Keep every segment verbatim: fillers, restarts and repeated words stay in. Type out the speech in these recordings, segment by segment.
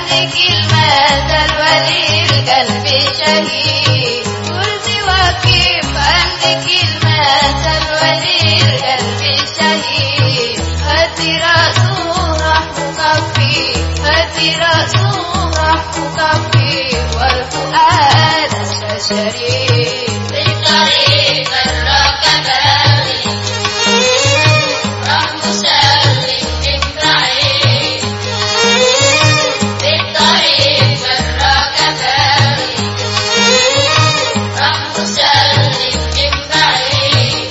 وعندك المثل وللقلب شهيد. قلت وكيف عندك المثل وللقلب شهيد. هاتي رأسه راح مكفي، هاتي رأسه راح مكفي، والفؤاد شريك بالطريق الركباني راح مسلم من بعيد. بالطريق الركباني راح مسلم من بعيد.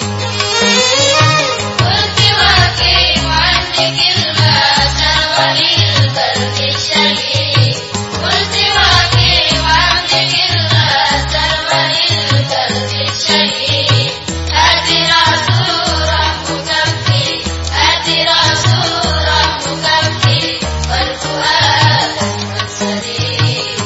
قلت وكيف عندك المثل وللقلب شهيد. قلت وكيف عندك المثل وللقلب شهيد. هاتي رأسه راح مكفي، هاتي رأسه راح مكفي، والفؤاد سليم.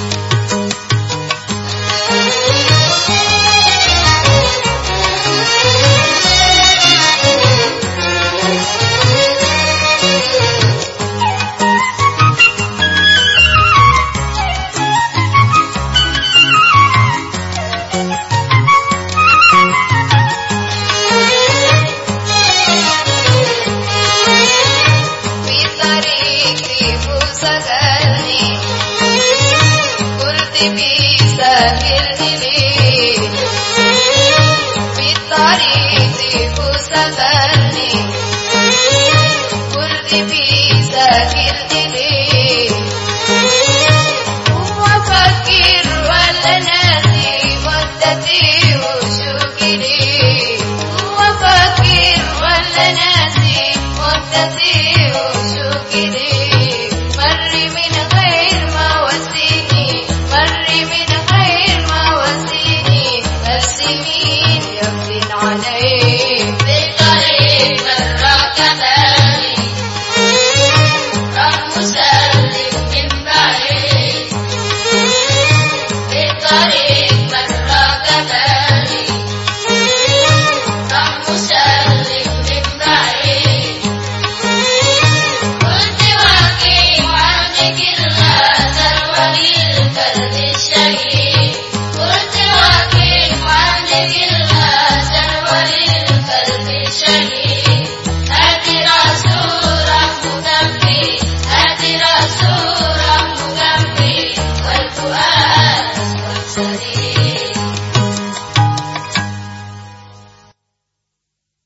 في طريقي فوسقني قلت بيسهلني ليه. في طريقي فوسقني قلت بيسهلني ليه. هو فكر ولا ناسي مدتي وشوقي ليه. هو فكر ولا ناسي مدتي